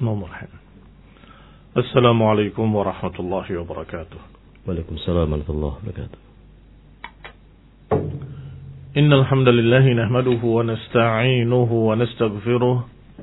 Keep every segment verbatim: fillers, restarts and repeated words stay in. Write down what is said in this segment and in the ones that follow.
Bismillahirrahmanirrahim. Assalamualaikum warahmatullahi wabarakatuh. Waalaikumsalam warahmatullahi wabarakatuh. Innal hamdalillah nahmaduhu wa nasta'inuhu wa nastaghfiruh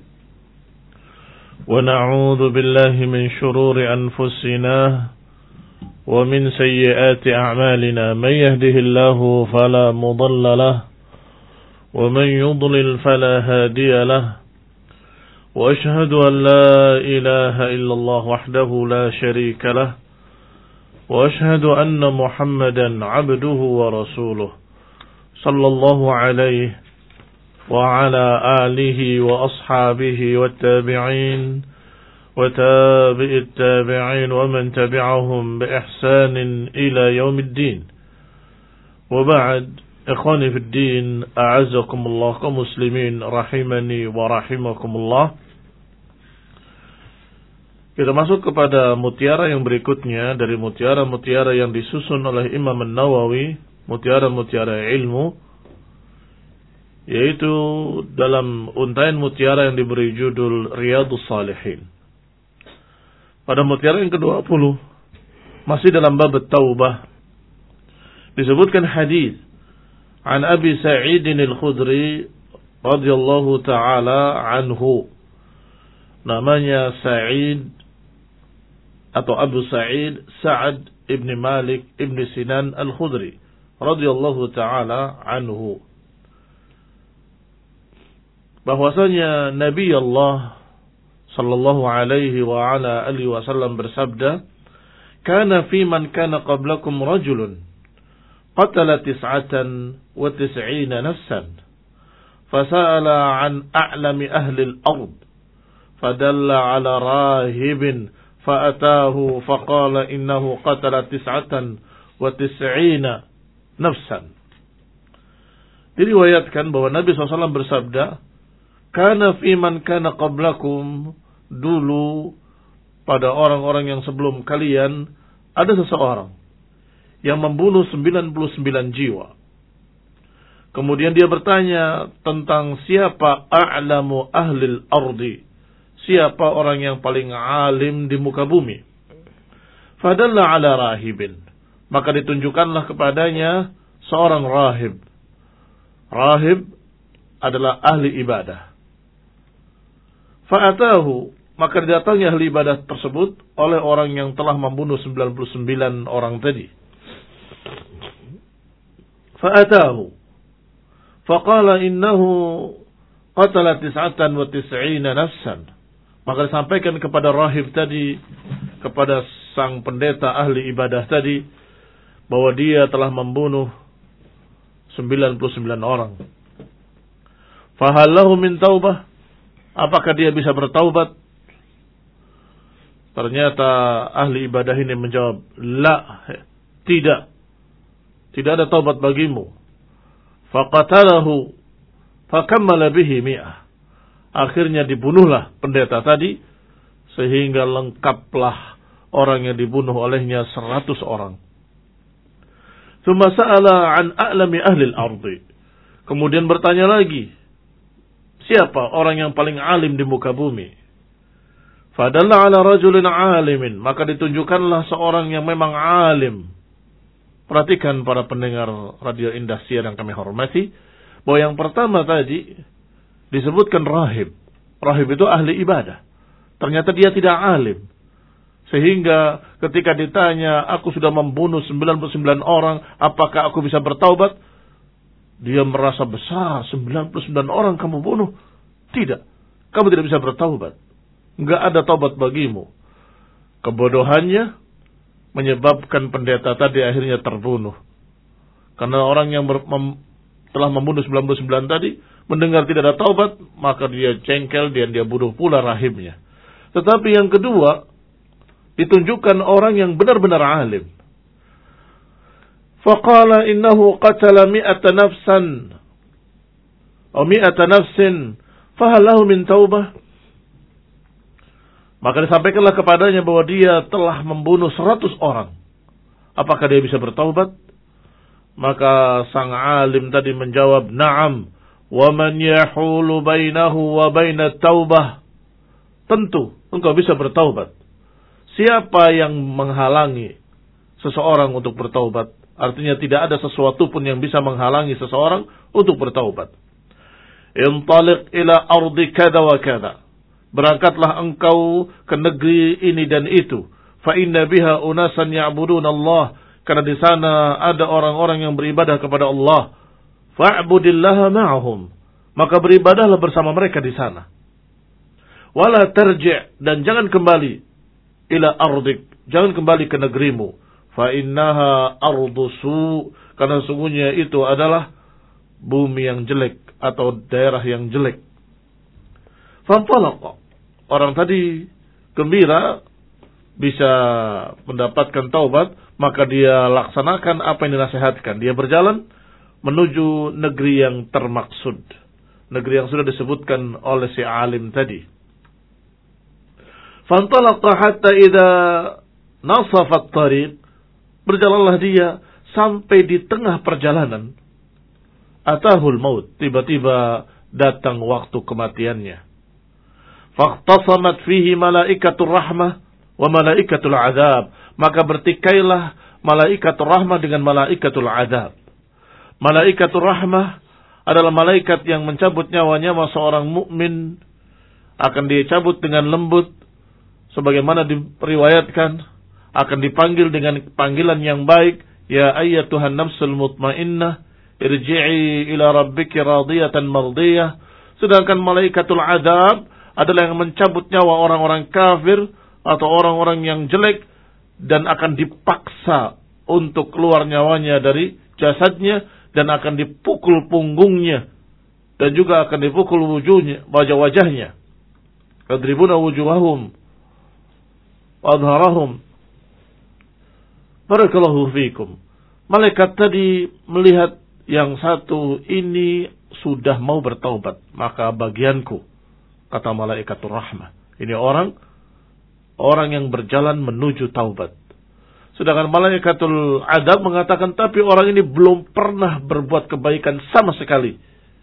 wa na'udzu billahi min shururi anfusina wa min sayyiati a'malina. May yahdihillahu fala mudilla lahu wa man yudlil fala hadiya lahu. وأشهد أن لا إله إلا الله وحده لا شريك له وأشهد أن محمدا عبده ورسوله صلى الله عليه وعلى آله وأصحابه والتابعين وتابع التابعين ومن تبعهم بإحسان إلى يوم الدين. وبعد، إخواني في الدين، أعزكم الله كمسلمين رحمني ورحمكم الله. Kita masuk kepada mutiara yang berikutnya dari mutiara-mutiara yang disusun oleh Imam An-Nawawi, mutiara-mutiara ilmu, yaitu dalam untaian mutiara yang diberi judul Riyadhus Shalihin. Pada mutiara yang kedua puluh, masih dalam bab taubah, disebutkan hadis an Abi Sa'id Al-Khudri radhiyallahu taala anhu. Namanya Sa'id atau Abu Sa'id Sa'ad ibn Malik ibn Sinan Al-Khudri radhiyallahu taala anhu, bahwasanya Nabi Allah sallallahu alaihi wa ala alihi wasallam bersabda, "Kana fi man kana qablakum rajulun qatala tis'atan wa tis'ina nafsan fasa'ala an a'lami ahli al-ard fadalla ala rahibin fa'atahu faqala innahu qatala tis'atan wa tis'ina nafsan." Diriwayatkan bahwa Nabi shallallahu alaihi wasallam bersabda, "Kana fi man kana qablakum," dulu pada orang-orang yang sebelum kalian ada seseorang yang membunuh sembilan puluh sembilan jiwa. Kemudian dia bertanya tentang siapa a'lamu ahlil ardi, siapa orang yang paling alim di muka bumi. Fadalla ala rahibin, maka ditunjukkanlah kepadanya seorang rahib. Rahib adalah ahli ibadah. Fa'atahu, maka didatangi ahli ibadah tersebut oleh orang yang telah membunuh sembilan puluh sembilan orang tadi. Fa'atahu faqala innahu qatala tis'atan wa tis'ina nafsan. Maka disampaikan kepada rahib tadi, kepada sang pendeta ahli ibadah tadi, bahwa dia telah membunuh sembilan puluh sembilan orang. Fahallahu min taubah, apakah dia bisa bertaubat? Ternyata ahli ibadah ini menjawab, la, tidak. Tidak ada taubat bagimu. Faqatalahu fakammala bihi mi'ah. Akhirnya dibunuhlah pendeta tadi, sehingga lengkaplah orang yang dibunuh olehnya seratus orang. Tsumma sa'ala an a'lami ahli al-ardi. Kemudian bertanya lagi, siapa orang yang paling alim di muka bumi? Fadalla ala rajulin alimin, maka ditunjukkanlah seorang yang memang alim. Perhatikan para pendengar Radio Indahsia yang kami hormati, bahwa yang pertama tadi disebutkan rahib. Rahib itu ahli ibadah. Ternyata dia tidak alim. Sehingga ketika ditanya, aku sudah membunuh sembilan puluh sembilan orang, apakah aku bisa bertaubat? Dia merasa besar, sembilan puluh sembilan orang kamu bunuh. Tidak, kamu tidak bisa bertaubat. Enggak ada taubat bagimu. Kebodohannya menyebabkan pendeta tadi akhirnya terbunuh. Karena orang yang ber, mem, telah membunuh sembilan puluh sembilan tadi mendengar tidak ada taubat, maka dia jengkel dan dia bunuh pula rahibnya. Tetapi yang kedua, ditunjukkan orang yang benar-benar alim. Faqala innahu qatala mi'ata nafsan atau mi'ata nafsin fahal lahu min taubah. Maka disampaikanlah kepadanya bahwa dia telah membunuh seratus orang. Apakah dia bisa bertaubat? Maka sang alim tadi menjawab, "Na'am, wa man yahulu bainahu wa bainat taubah tentu engkau bisa bertaubat. Siapa yang menghalangi seseorang untuk bertaubat? Artinya tidak ada sesuatu pun yang bisa menghalangi seseorang untuk bertaubat. Intaliq ila ardi kada wa kada. Berangkatlah engkau ke negeri ini dan itu. Fa inna biha unasan ya'budun Allah. Karena di sana ada orang-orang yang beribadah kepada Allah. Fa'budillaha ma'ahum. Maka beribadahlah bersama mereka di sana. Wala tarji' dan jangan kembali ila ardik. Jangan kembali ke negerimu. Fa innaha ardu su. Karena sungguhnya itu adalah bumi yang jelek atau daerah yang jelek. Fantalaqa. Orang tadi gembira bisa mendapatkan taubat, maka dia laksanakan apa yang dinasihatkan. Dia berjalan menuju negeri yang termaksud. Negeri yang sudah disebutkan oleh si alim tadi. Fantalaqa hatta idza nasafa at-tariq. Berjalanlah dia sampai di tengah perjalanan. Atahul maut, tiba-tiba datang waktu kematiannya. Faqtasamat fihi malaikatur rahmah wa malaikatul azab. Maka bertikailah malaikatur rahmah dengan malaikatul azab. Malaikatur rahmah adalah malaikat yang mencabut nyawanya seorang mukmin, akan dicabut dengan lembut sebagaimana diriwayatkan, akan dipanggil dengan panggilan yang baik, ya ayyatuhan nafsul mutmainnah irji'i ila rabbiki radiyatan mardiyah. Sedangkan malaikatul azab adalah yang mencabut nyawa orang-orang kafir atau orang-orang yang jelek dan akan dipaksa untuk keluar nyawanya dari jasadnya dan akan dipukul punggungnya dan juga akan dipukul wujudnya, wajah-wajahnya. Yadribuna wujuhahum wa adharahum. Barakallahu fiikum. Malaikat tadi melihat yang satu ini sudah mau bertaubat, maka bagianku, kata malaikatur rahmah. Ini orang orang yang berjalan menuju taubat. Sedangkan malaikatul adab mengatakan, tapi orang ini belum pernah berbuat kebaikan sama sekali.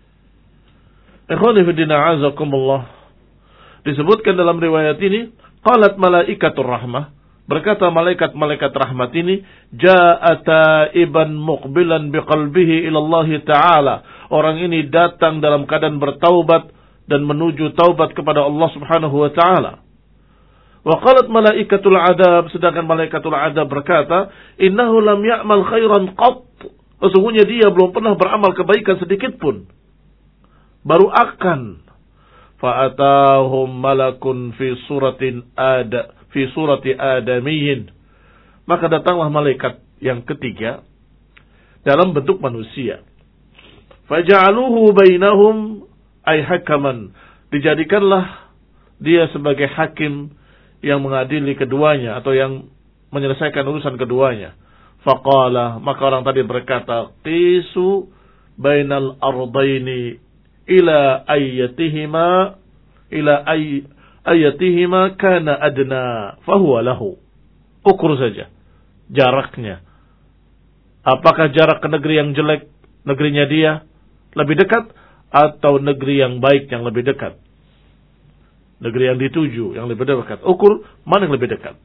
Ikhwani fillah azakumullah. Disebutkan dalam riwayat ini, qalat malaikatur rahmah. Berkata malaikat-malaikat rahmat ini, Ja'a taiban muqbilan biqalbihi ilallah ta'ala. Orang ini datang dalam keadaan bertaubat dan menuju taubat kepada Allah subhanahu wa ta'ala. Wa qalat malaikatul adab. Sedangkan malaikatul adab berkata, Innahu lam ya'mal khairan qat. Sesungguhnya dia belum pernah beramal kebaikan sedikit pun. Baru akan. Fa'atahum malakun fi suratin ada. Fi surati adamiyin. Maka datanglah malaikat yang ketiga dalam bentuk manusia. Faja'aluhu bainahum ay hakaman. Dijadikanlah dia sebagai hakim yang mengadili keduanya atau yang menyelesaikan urusan keduanya. Faqala, maka orang tadi berkata, qisu bainal ardaini ila ayyatihima ila ay ayatihima kana adna fahuwa lahu. Ukur saja jaraknya. Apakah jarak ke negeri yang jelek, negerinya dia lebih dekat, atau negeri yang baik yang lebih dekat? Negeri yang dituju yang lebih dekat. Ukur mana yang lebih dekat.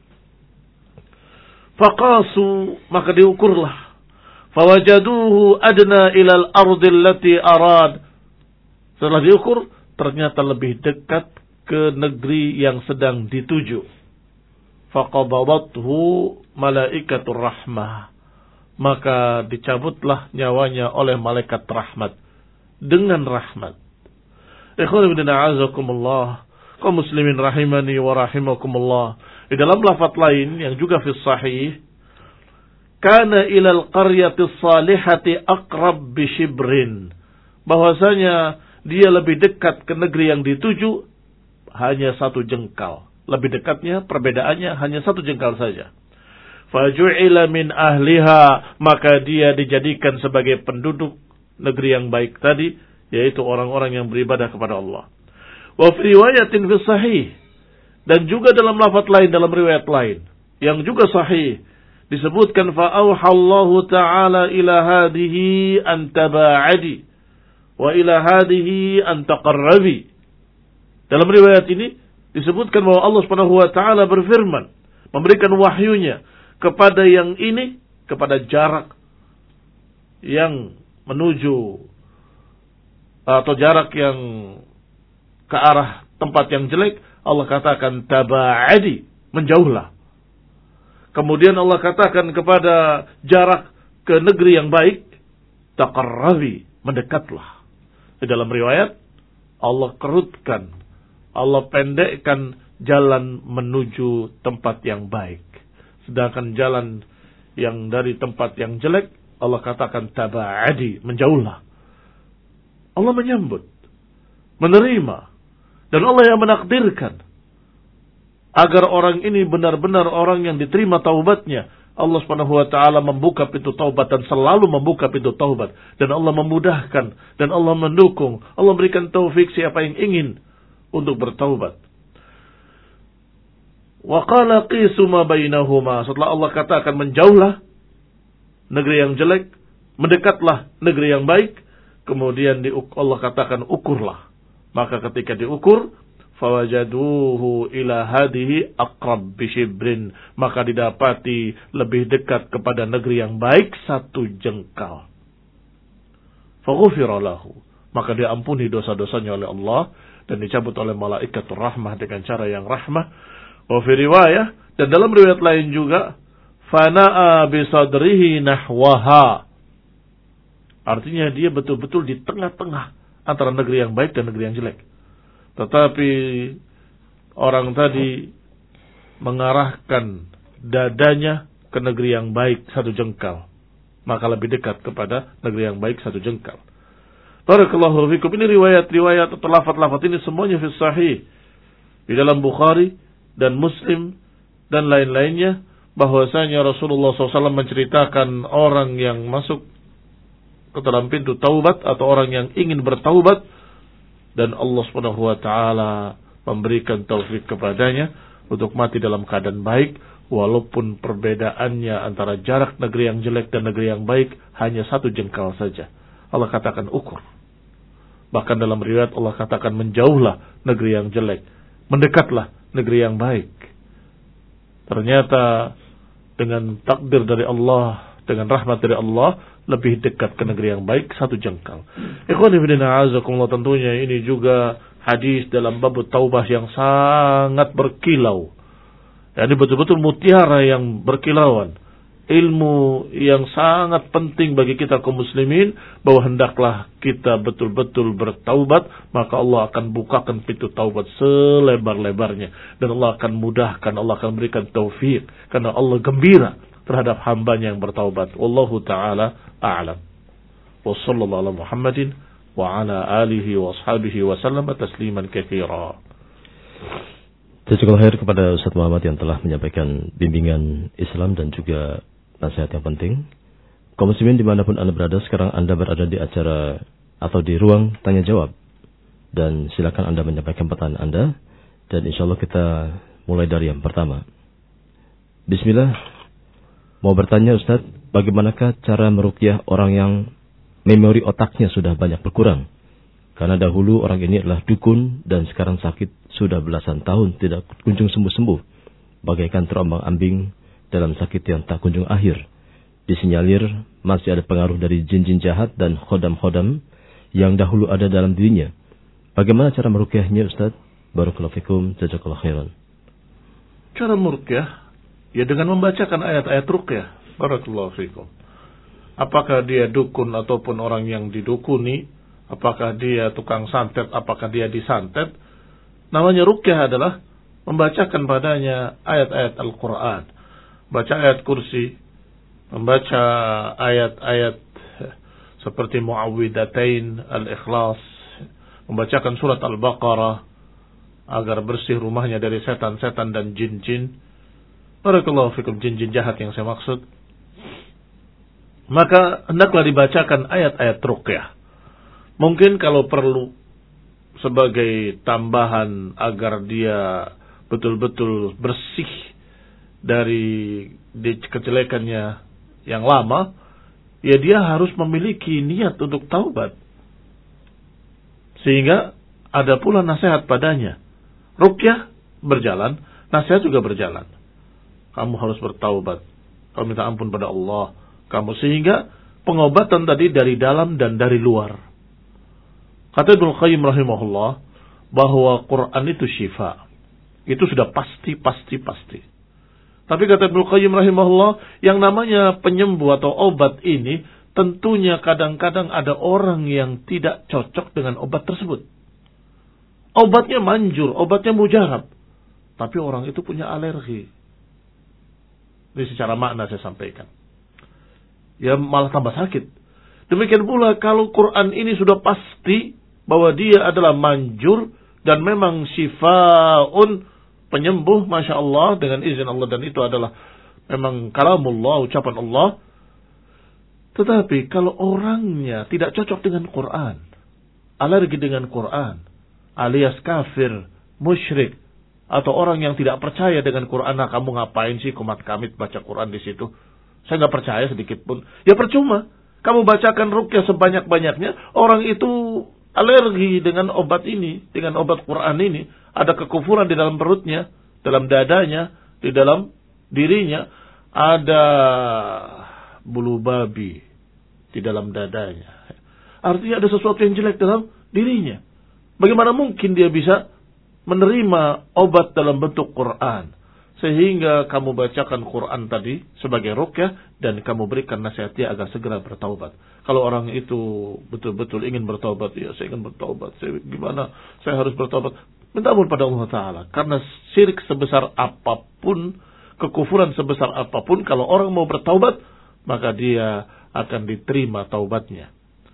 Faqasu, maka diukurlah. Fawajaduhu adna ilal ardi allati arad. Setelah diukur, ternyata lebih dekat ke negeri yang sedang dituju. Faqadabathu malaikatur rahmah. Maka dicabutlah nyawanya oleh malaikat rahmat dengan rahmat. Ikhwan ibn a'azakumullah, kaum muslimin rahimani wa rahimakumullah. Di dalam lafaz lain yang juga fi sahih, kana ilal qaryati salihati aqrab bi shibrin. Bahwasanya dia lebih dekat ke negeri yang dituju hanya satu jengkal. Lebih dekatnya, perbedaannya hanya satu jengkal saja. Faju'ila min ahliha, maka dia dijadikan sebagai penduduk negeri yang baik tadi, yaitu orang-orang yang beribadah kepada Allah. Wa fi riwayatin fi sahih, dan juga dalam lafaz lain, dalam riwayat lain yang juga sahih, disebutkan fa auhallahu ta'ala ila hadhihi an taba'adi wa ila hadhihi an taqarrabi. Dalam riwayat ini disebutkan bahwa Allah Subhanahu wa taala berfirman, memberikan wahyunya kepada yang ini, kepada jarak yang menuju atau jarak yang ke arah tempat yang jelek, Allah katakan taba'adi, menjauhlah. Kemudian Allah katakan kepada jarak ke negeri yang baik, taqarrabi, mendekatlah. Di dalam riwayat, Allah kerutkan, Allah pendekkan jalan menuju tempat yang baik. Sedangkan jalan yang dari tempat yang jelek, Allah katakan taba'adi, menjauhlah. Allah menyambut, menerima, dan Allah yang menakdirkan agar orang ini benar-benar orang yang diterima taubatnya. Allah Subhanahu wa taala membuka pintu taubat dan selalu membuka pintu taubat, dan Allah memudahkan dan Allah mendukung. Allah berikan taufik siapa yang ingin untuk bertaubat. Wa qala qisu ma bainahuma, setelah Allah katakan menjauhlah negeri yang jelek, mendekatlah negeri yang baik, kemudian Allah katakan ukurlah. Maka ketika diukur, fawajaduhu ila hadihi aqrab bishibrin, maka didapati lebih dekat kepada negeri yang baik satu jengkal. Faghufira lahu, maka diampuni dosa-dosanya oleh Allah dan dicabut oleh malaikatur rahmah dengan cara yang rahmah. Wa fi riwayah, dan dalam riwayat lain juga, fana'a bisadrihi nahwaha, artinya dia betul-betul di tengah-tengah antara negeri yang baik dan negeri yang jelek. Tetapi orang tadi mengarahkan dadanya ke negeri yang baik satu jengkal, maka lebih dekat kepada negeri yang baik satu jengkal. Barakallahu fikum. Ini riwayat-riwayat atau lafaz-lafaz ini semuanya fi sahih, di dalam Bukhari dan Muslim dan lain-lainnya, bahwasanya Rasulullah shallallahu alaihi wasallam menceritakan orang yang masuk ke dalam pintu taubat atau orang yang ingin bertaubat, dan Allah Subhanahu wa taala memberikan taufik kepadanya untuk mati dalam keadaan baik, walaupun perbedaannya antara jarak negeri yang jelek dan negeri yang baik hanya satu jengkal saja. Allah katakan ukur. Bahkan dalam riwayat Allah katakan menjauhlah negeri yang jelek, mendekatlah negeri yang baik. Ternyata dengan takdir dari Allah, dengan rahmat dari Allah, lebih dekat ke negeri yang baik satu jengkal. Ikhwani fillah azakumullah, tentunya ini juga hadis dalam bab taubah yang sangat berkilau. Jadi betul-betul mutiara yang berkilauan. Ilmu yang sangat penting bagi kita kaum muslimin, bahwa hendaklah kita betul-betul bertaubat, maka Allah akan bukakan pintu taubat selebar-lebarnya, dan Allah akan mudahkan, Allah akan berikan taufik, karena Allah gembira terhadap hambanya yang bertaubat. Wallahu ta'ala a'lam. Wa sallallahu ala Muhammadin wa ala alihi wa ashabihi wa sallam tasliman katsira. Jazakallahu khair kepada Ustaz Muhammad yang telah menyampaikan bimbingan Islam dan juga nasihat yang penting. Kaum muslimin dimanapun Anda berada, sekarang Anda berada di acara atau di ruang tanya jawab, dan silakan Anda menyampaikan pertanyaan Anda, dan insyaallah kita mulai dari yang pertama. Bismillah. Mau bertanya Ustaz, bagaimanakah cara meruqyah orang yang memori otaknya sudah banyak berkurang? Karena dahulu orang ini adalah dukun dan sekarang sakit sudah belasan tahun tidak kunjung sembuh-sembuh, bagaikan terombang-ambing dalam sakit yang tak kunjung akhir. Disinyalir masih ada pengaruh dari jin-jin jahat dan khodam-khodam yang dahulu ada dalam dirinya. Bagaimana cara meruqyahnya Ustaz? Barakallahu fikum, jazakallahu khairan. Cara meruqyah ya dengan membacakan ayat-ayat ruqyah. Barakallahu fikum. Apakah dia dukun ataupun orang yang didukuni, apakah dia tukang santet, apakah dia disantet, namanya ruqyah adalah membacakan padanya ayat-ayat Al-Quran, baca ayat kursi, membaca ayat-ayat seperti Muawwidatain, Al-Ikhlas, membacakan surat Al-Baqarah agar bersih rumahnya dari setan-setan dan jin-jin. Barakallahu fikum, jin-jin jahat yang saya maksud. Maka hendaklah dibacakan ayat-ayat ruqyah. Mungkin kalau perlu sebagai tambahan agar dia betul-betul bersih dari kejelekannya yang lama, ya dia harus memiliki niat untuk taubat. Sehingga ada pula nasihat padanya. Ruqyah berjalan, nasihat juga berjalan. Kamu harus bertaubat. Kamu minta ampun pada Allah. Kamu sehingga pengobatan tadi dari dalam dan dari luar. Kata Ibnu Qayyim rahimahullah bahwa Quran itu syifa. Itu sudah pasti, pasti, pasti. Tapi kata Ibnu Qayyim rahimahullah, yang namanya penyembuh atau obat ini tentunya kadang-kadang ada orang yang tidak cocok dengan obat tersebut. Obatnya manjur, obatnya mujarab. Tapi orang itu punya alergi. Ini secara makna saya sampaikan. Ya malah tambah sakit. Demikian pula kalau Quran ini sudah pasti bahwa dia adalah manjur dan memang syifaun, penyembuh, Masya Allah, dengan izin Allah, dan itu adalah memang kalamullah, ucapan Allah. Tetapi kalau orangnya tidak cocok dengan Quran, alergi dengan Quran, alias kafir, musyrik, atau orang yang tidak percaya dengan Quran, nah kamu ngapain sih kumat kamit baca Quran di situ? Saya nggak percaya sedikit pun. Ya percuma. Kamu bacakan ruqyah sebanyak-banyaknya, orang itu alergi dengan obat ini, dengan obat Quran ini, ada kekufuran di dalam perutnya, dalam dadanya, di dalam dirinya, ada bulu babi di dalam dadanya. Artinya ada sesuatu yang jelek dalam dirinya. Bagaimana mungkin dia bisa menerima obat dalam bentuk Quran? Sehingga kamu bacakan Quran tadi sebagai ruqyah dan kamu berikan nasihat dia agar segera bertaubat. Kalau orang itu betul-betul ingin bertaubat, ya saya ingin bertaubat, saya gimana? Saya harus bertaubat. Minta ampun pada Allah Ta'ala. Karena syirik sebesar apapun, kekufuran sebesar apapun, kalau orang mau bertaubat, maka dia akan diterima taubatnya.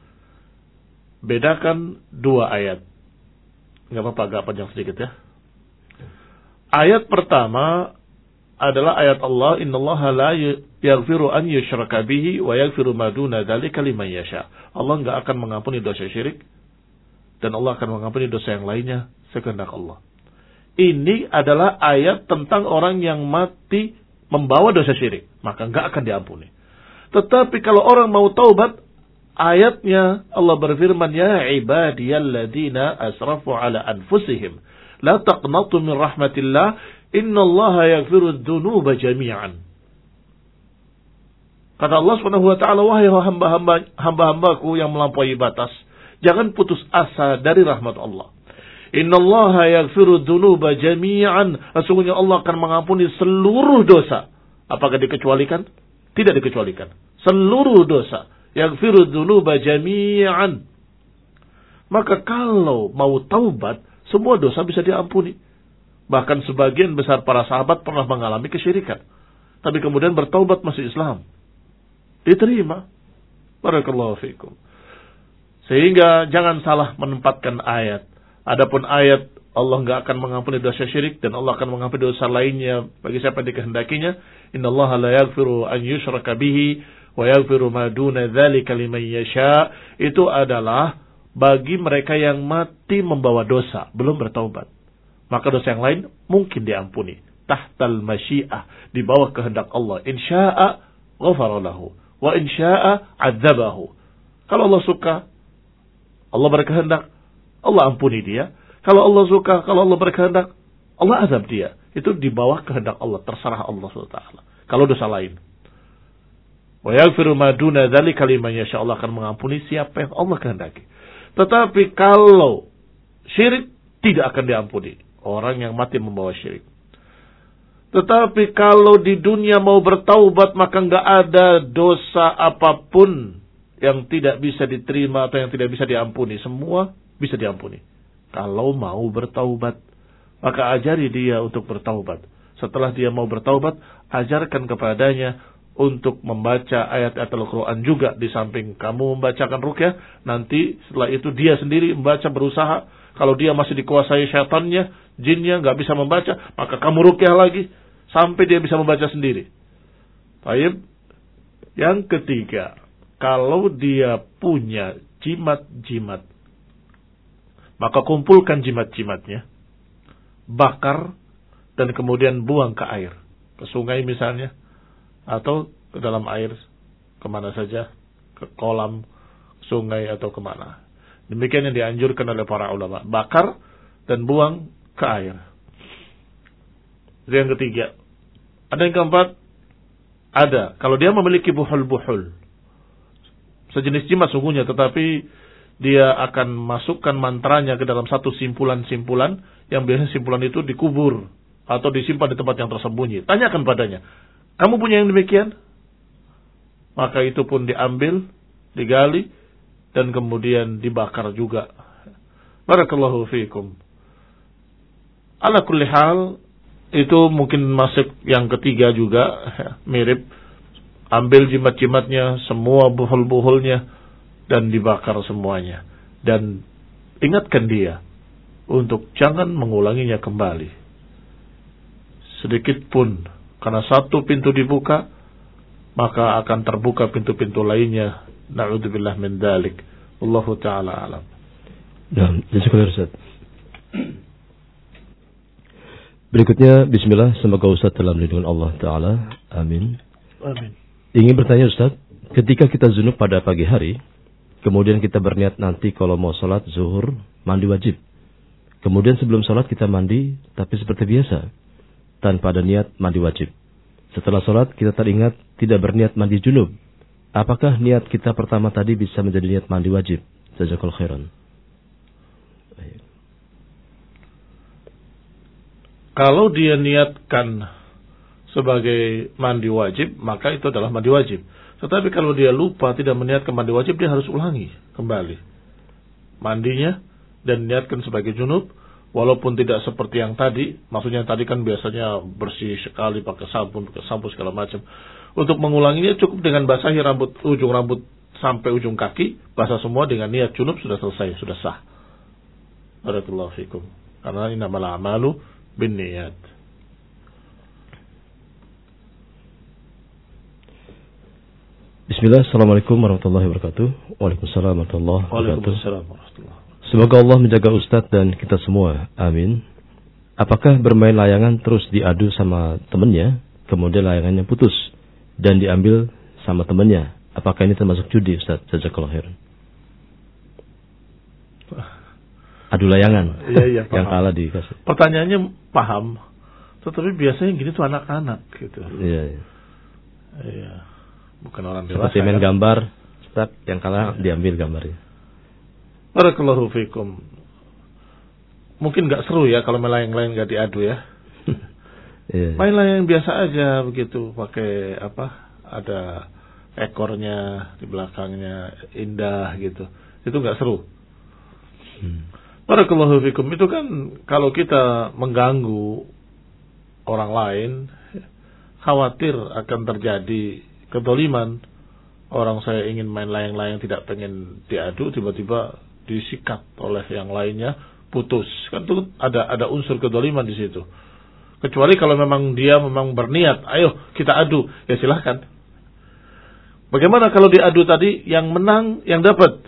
Bedakan dua ayat. Nggak apa-apa, agak panjang sedikit ya. Ayat pertama adalah ayat Allah, innallaha la yaghfiru an yushraka bihi wa yaghfiru ma duna dzalika liman yasha. Allah enggak akan mengampuni dosa syirik dan Allah akan mengampuni dosa yang lainnya sekehendak Allah. Ini adalah ayat tentang orang yang mati membawa dosa syirik, maka enggak akan diampuni. Tetapi kalau orang mau taubat, ayatnya Allah berfirman, ya ibadiyalladzina asrafu ala anfusihim la taqnatu min rahmatillah innallaha yaghfiru dzunuba jami'an. Kata Allah Subhanahu wa taala, wahai hamba-hamba hamba-hambaku yang melampaui batas, jangan putus asa dari rahmat Allah. Innallaha yaghfiru dzunuba jami'an. Sesungguhnya Allah akan mengampuni seluruh dosa. Apakah dikecualikan? Tidak dikecualikan. Seluruh dosa. Yaghfiru dzunuba jami'an. Maka kalau mau taubat, semua dosa bisa diampuni. Bahkan sebagian besar para sahabat pernah mengalami kesyirikan. Tapi kemudian bertaubat masuk Islam. Diterima. Barakallahu fikum. Sehingga jangan salah menempatkan ayat. Adapun ayat Allah enggak akan mengampuni dosa syirik dan Allah akan mengampuni dosa lainnya bagi siapa dikehendakinya. Innallaha la yaghfiru an yushraka bihi wa yaghfiru ma duna dzalika liman yasha. Itu adalah bagi mereka yang mati membawa dosa, belum bertaubat. Maka dosa yang lain mungkin diampuni. Tahtal masyiah, di bawah kehendak Allah. Insya'a ghafara lahu wa insya'a adzabahu. Kalau Allah suka, Allah berkehendak, Allah ampuni dia. Kalau Allah suka, kalau Allah berkehendak, Allah azab dia. Itu di bawah kehendak Allah, terserah Allah subhanahu wa taala. Kalau dosa lain, wa yaghfiru ma duna dzalika liman yasha, Allah akan mengampuni siapa yang Allah kehendaki. Tetapi kalau syirik tidak akan diampuni orang yang mati membawa syirik. Tetapi kalau di dunia mau bertaubat, maka enggak ada dosa apapun yang tidak bisa diterima atau yang tidak bisa diampuni. Semua bisa diampuni. Kalau mau bertaubat, maka ajari dia untuk bertaubat. Setelah dia mau bertaubat, ajarkan kepadanya untuk membaca ayat-ayat Al-Quran juga. Di samping kamu membacakan ruqyah, nanti setelah itu dia sendiri membaca, berusaha. Kalau dia masih dikuasai syaitannya, jinnya nggak bisa membaca, maka kamu ruqyah lagi sampai dia bisa membaca sendiri. Baik. Yang ketiga, kalau dia punya jimat-jimat, maka kumpulkan jimat-jimatnya, bakar, dan kemudian buang ke air. Ke sungai misalnya, atau ke dalam air, kemana saja, ke kolam, sungai, atau kemana. Demikian yang dianjurkan oleh para ulama. Bakar dan buang ke air. Itu yang ketiga. Ada yang keempat, ada. Kalau dia memiliki buhul-buhul, sejenis jimat sungguhnya, tetapi dia akan masukkan mantranya ke dalam satu simpulan-simpulan, yang biasanya simpulan itu dikubur atau disimpan di tempat yang tersembunyi. Tanyakan padanya, kamu punya yang demikian? Maka itu pun diambil, digali, dan kemudian dibakar juga. Barakallahu fiikum. Ala kulli hal, itu mungkin masuk yang ketiga juga, mirip. Ambil jimat-jimatnya, semua buhul-buhulnya, dan dibakar semuanya. Dan ingatkan dia untuk jangan mengulanginya kembali. Sedikit pun, karena satu pintu dibuka, maka akan terbuka pintu-pintu lainnya. Na'udzubillah min dzalik. Wallahu ta'ala alam. Nah, jazakallahu Ustaz. Berikutnya, bismillah, semoga Ustaz dalam lindungan Allah Ta'ala. Amin. Amin. Ingin bertanya Ustaz, ketika kita junub pada pagi hari, kemudian kita berniat nanti kalau mau sholat zuhur, mandi wajib. Kemudian sebelum sholat kita mandi, tapi seperti biasa, tanpa ada niat mandi wajib. Setelah sholat kita teringat tidak berniat mandi junub. Apakah niat kita pertama tadi bisa menjadi niat mandi wajib? Jazakallahu khairan. Kalau dia niatkan sebagai mandi wajib, maka itu adalah mandi wajib. Tetapi kalau dia lupa tidak meniatkan mandi wajib, dia harus ulangi kembali mandinya dan niatkan sebagai junub, walaupun tidak seperti yang tadi. Maksudnya tadi kan biasanya bersih sekali pakai sabun, pakai sampo segala macam. Untuk mengulanginya cukup dengan basahi rambut, ujung rambut sampai ujung kaki, basah semua dengan niat junub, sudah selesai, sudah sah. Barakallahu fikum. Karena innamal a'malu binniyat. Bismillah, assalamualaikum warahmatullahi wabarakatuh. Waalaikumsalam warahmatullahi wabarakatuh. Waalaikumsalam warahmatullahi wabarakatuh. Semoga Allah menjaga Ustadz dan kita semua. Amin. Apakah bermain layangan terus diadu sama temannya, kemudian layangannya putus dan diambil sama temannya? Apakah ini termasuk judi, Ustadz? Jazakallahu khairan. Adu layangan. Iya, iya, yang kalah dikasih. Pertanyaannya paham. Tetapi biasanya yang gini tuh anak-anak gitu. Iya, iya. Iya. Bukan orang dewasa. Seperti main kan? gambar, Ustaz, yang kalah ya. Diambil gambarnya. Barakallahu fikum. Mungkin enggak seru ya kalau main layang-layang enggak diadu ya. Yeah. Main layang biasa aja begitu, pakai apa? Ada ekornya di belakangnya, indah gitu. Itu enggak seru. Hmm. Barakallahu fikum. Itu kan kalau kita mengganggu orang lain, khawatir akan terjadi kedoliman. Orang saya ingin main layang-layang tidak pengen diadu, tiba-tiba disikat oleh yang lainnya, putus. Kan itu ada ada unsur kedoliman di situ. Kecuali kalau memang dia memang berniat, ayo kita adu, ya silahkan. Bagaimana kalau diadu tadi yang menang yang dapat?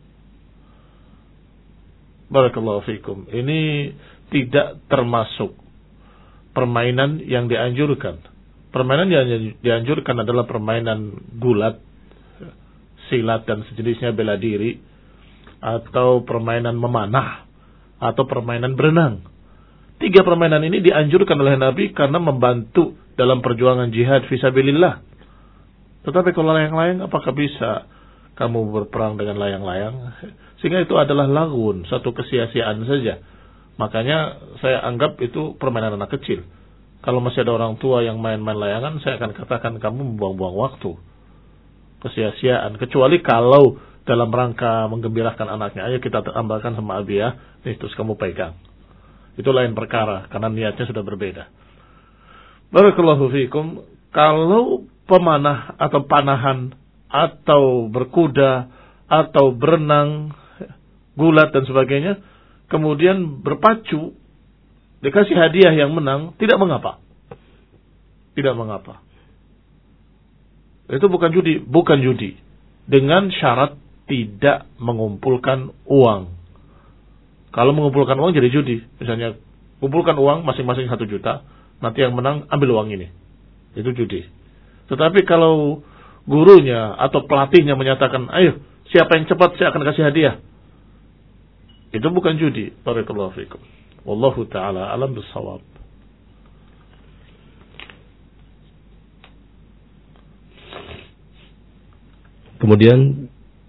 Barakallahu fikum. Ini tidak termasuk permainan yang dianjurkan. Permainan yang dianjurkan adalah permainan gulat, silat dan sejenisnya, bela diri, atau permainan memanah, atau permainan berenang. Tiga permainan ini dianjurkan oleh Nabi karena membantu dalam perjuangan jihad fisabilillah. Tetapi kalau layang-layang, apakah bisa kamu berperang dengan layang-layang? Sehingga itu adalah lagun, satu kesia-siaan saja. Makanya saya anggap itu permainan anak kecil. Kalau masih ada orang tua yang main-main layangan, saya akan katakan kamu membuang-buang waktu. Kesia-siaan. Kecuali kalau dalam rangka menggembirakan anaknya, ayo kita tambahkan sama abi ya, nih terus kamu pegang. Itu lain perkara, karena niatnya sudah berbeda. Barakallahu fikum. Kalau pemanah atau panahan, atau berkuda, atau berenang, gulat dan sebagainya, kemudian berpacu, dikasih hadiah yang menang, tidak mengapa. Tidak mengapa. Itu bukan judi, bukan judi. Dengan syarat tidak mengumpulkan uang. Kalau mengumpulkan uang jadi judi. Misalnya, kumpulkan uang masing-masing satu juta, nanti yang menang ambil uang ini. Itu judi. Tetapi kalau gurunya atau pelatihnya menyatakan, ayo, siapa yang cepat saya akan kasih hadiah. Itu bukan judi. Barakallahu fikum. Wallahu ta'ala alam bisawab. Kemudian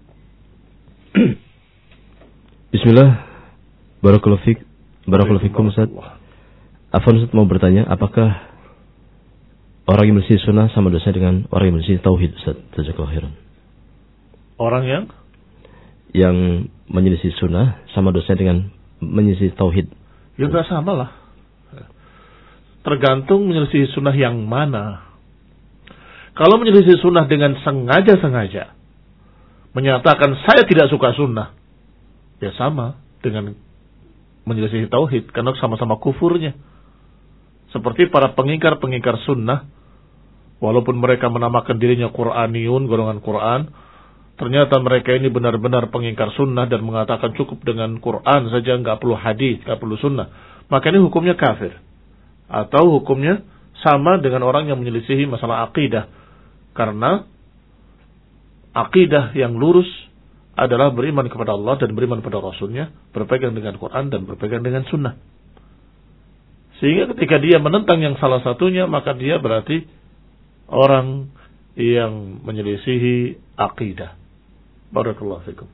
Bismillah, barakallahu fik, barakallahu fikum Ustaz. Afwan Ustaz mau bertanya, apakah orang yang menyelisih sunnah sama dosanya dengan orang yang menyelisih tauhid Ustaz? Jazakallahu khairan. Orang yang yang menyelisih sunnah sama dosanya dengan menyelisih tauhid? Ya enggak sama lah. Tergantung menyelisih sunnah yang mana. Kalau menyelisih sunnah dengan sengaja-sengaja menyatakan saya tidak suka sunnah, ya sama dengan menyelisih tauhid, karena sama-sama kufurnya. Seperti para pengingkar-pengingkar sunnah, walaupun mereka menamakan dirinya Qur'aniyun, golongan Qur'an, ternyata mereka ini benar-benar pengingkar sunnah dan mengatakan cukup dengan Qur'an saja, nggak perlu hadis, nggak perlu sunnah. Maka ini hukumnya kafir. Atau hukumnya sama dengan orang yang menyelisihi masalah akidah. Karena akidah yang lurus adalah beriman kepada Allah dan beriman kepada Rasulnya, berpegang dengan Quran dan berpegang dengan sunnah. Sehingga ketika dia menentang yang salah satunya, maka dia berarti orang yang menyelisihi akidah. Barakallahu fikum.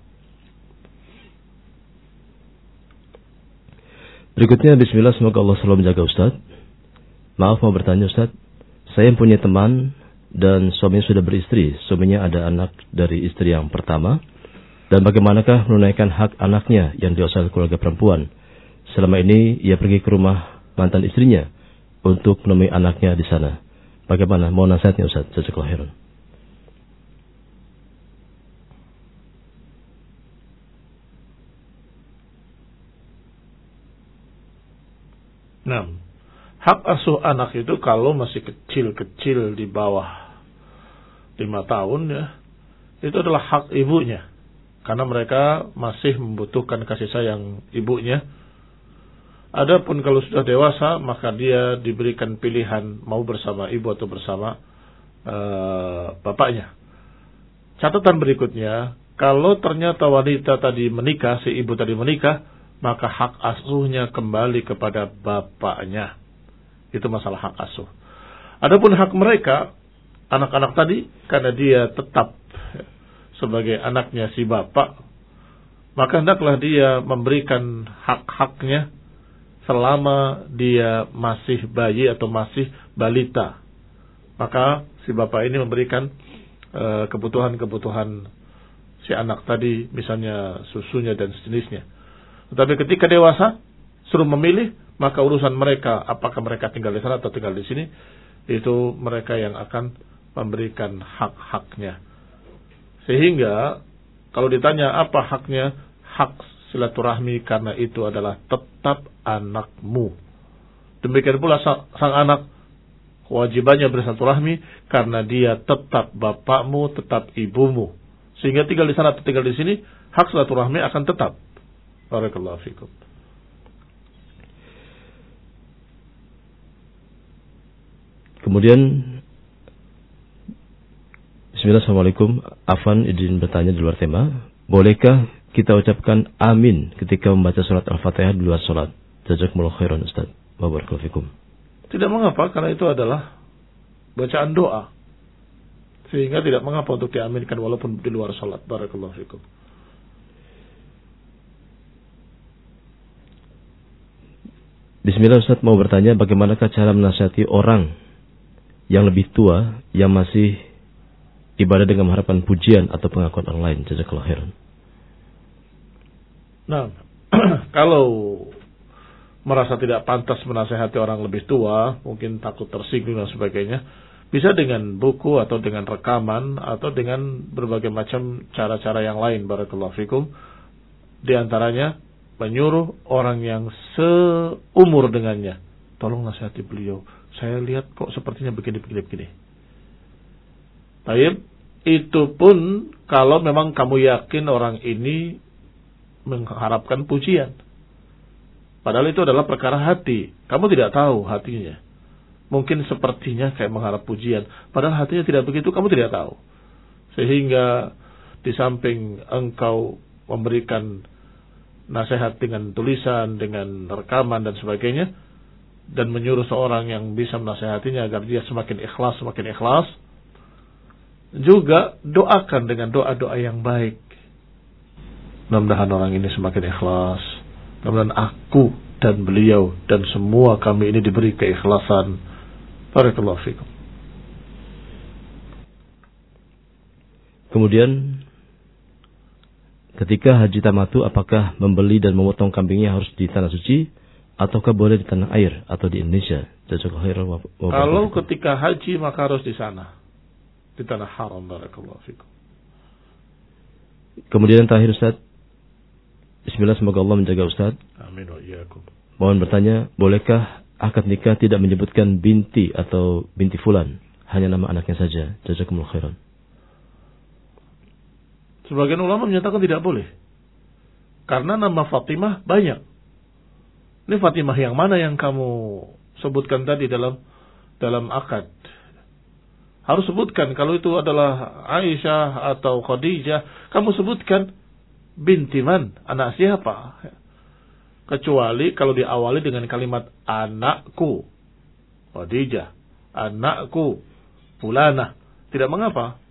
Berikutnya, bismillah, semoga Allah selalu menjaga Ustaz. Maaf mau bertanya Ustaz, saya punya teman dan suaminya sudah beristri, suaminya ada anak dari istri yang pertama, dan bagaimanakah menunaikan hak anaknya yang diurus keluarga perempuan? Selama ini ia pergi ke rumah mantan istrinya untuk menemui anaknya di sana. Bagaimana? Mau nasihatnya Ustaz? Jazakallahu khairan. Nah, hak asuh anak itu kalau masih kecil-kecil di bawah lima tahun ya, itu adalah hak ibunya. Karena mereka masih membutuhkan kasih sayang ibunya. Adapun kalau sudah dewasa, maka dia diberikan pilihan mau bersama ibu atau bersama uh, bapaknya. Catatan berikutnya, kalau ternyata wanita tadi menikah, si ibu tadi menikah, maka hak asuhnya kembali kepada bapaknya. Itu masalah hak asuh. Adapun hak mereka, anak-anak tadi, karena dia tetap sebagai anaknya si bapak, maka hendaklah dia memberikan hak-haknya selama dia masih bayi atau masih balita. Maka si bapak ini memberikan uh, kebutuhan-kebutuhan si anak tadi, misalnya susunya dan sejenisnya. Tetapi ketika dewasa, suruh memilih, maka urusan mereka, apakah mereka tinggal di sana atau tinggal di sini, itu mereka yang akan memberikan hak-haknya. Sehingga kalau ditanya apa haknya, hak silaturahmi, karena itu adalah tetap anakmu. Demikian pula sang, sang anak kewajibannya bersilaturahmi karena dia tetap bapakmu, tetap ibumu. Sehingga tinggal di sana atau tinggal di sini, hak silaturahmi akan tetap. Barakallahu fikum. Kemudian Bismillah, assalamualaikum. Afan izin bertanya di luar tema. Bolehkah kita ucapkan amin ketika membaca surat Al-Fatihah di luar salat? Jazakumullahu khairan Ustaz. Barakallahu fikum. Tidak mengapa, karena itu adalah bacaan doa. Sehingga tidak mengapa untuk diaminkan walaupun di luar salat. Barakallahu fikum. Bismillah, Ustaz mau bertanya, bagaimanakah cara menasihati orang yang lebih tua yang masih ibadah dengan mengharapkan pujian atau pengakuan orang lain? Jazakallahu khairan. Nah, kalau merasa tidak pantas menasihati orang lebih tua, mungkin takut tersinggung dan sebagainya, bisa dengan buku atau dengan rekaman atau dengan berbagai macam cara-cara yang lain. Barakallahu fikum. Di antaranya menyuruh orang yang seumur dengannya, tolong nasihati beliau. Saya lihat kok sepertinya begini-begini begini. Baik, itu pun kalau memang kamu yakin orang ini mengharapkan pujian. Padahal itu adalah perkara hati. Kamu tidak tahu hatinya. Mungkin sepertinya kayak mengharap pujian, padahal hatinya tidak begitu, kamu tidak tahu. Sehingga di samping engkau memberikan nasihat dengan tulisan, dengan rekaman dan sebagainya, dan menyuruh seorang yang bisa menasihatinya agar dia semakin ikhlas, semakin ikhlas, juga doakan dengan doa-doa yang baik. Mudah-mudahan orang ini semakin ikhlas. Mudah-mudahan aku dan beliau dan semua kami ini diberi keikhlasan. Barakallahu fikum. Kemudian ketika haji tamatu, apakah membeli dan memotong kambingnya harus di tanah suci ataukah boleh di tanah air atau di Indonesia? Kalau ketika haji maka harus di sana, di tanah haram. Barakallahu fikum. Kemudian terakhir Ustaz, bismillah, semoga Allah menjaga Ustaz. Amin wa iyyakum. Mohon bertanya, bolehkah akad nikah tidak menyebutkan binti atau binti fulan, hanya nama anaknya saja? Jazakumullah khairan. Sebagian ulama menyatakan tidak boleh. Karena nama Fatimah banyak. Ini Fatimah yang mana yang kamu sebutkan tadi dalam dalam akad? Harus sebutkan kalau itu adalah Aisyah atau Khadijah, kamu sebutkan binti man, anak siapa? Kecuali kalau diawali dengan kalimat anakku Khadijah, anakku Fulana, tidak mengapa.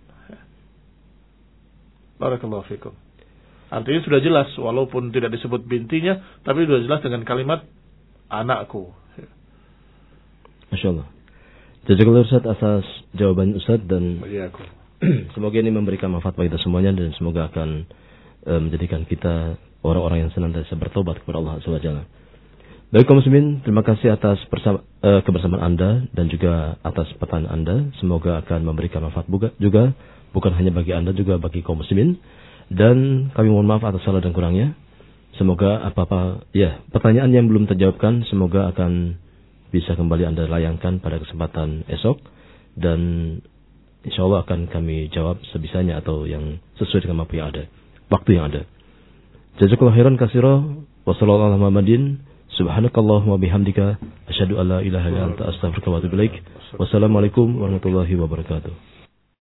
Barakallahu fikum. Artinya sudah jelas, walaupun tidak disebut bintinya, tapi sudah jelas dengan kalimat anakku. Masya Allah. Jazakallah Ustaz atas jawaban Ustaz, dan semoga ini memberikan manfaat bagi kita semuanya, dan semoga akan e, menjadikan kita orang-orang yang senantiasa bertobat kepada Allah subhanahu wa taala. Baik kaum muslimin, terima kasih atas bersama, e, kebersamaan Anda dan juga atas pertanyaan Anda. Semoga akan memberikan manfaat juga, bukan hanya bagi Anda, juga bagi kaum muslimin. Dan kami mohon maaf atas salah dan kurangnya. Semoga apa-apa, ya, pertanyaan yang belum terjawabkan, semoga akan bisa kembali Anda layangkan pada kesempatan esok. Dan insya Allah akan kami jawab sebisanya atau yang sesuai dengan apa yang ada, waktu yang ada. Jazakallahu khairan katsira. Wassallallahu ala Muhammadin. Subhanakallahumma bihamdika asyhadu an la ilaha illa anta astaghfiruka wa atubu ilaik. Wassalamualaikum warahmatullahi wabarakatuh.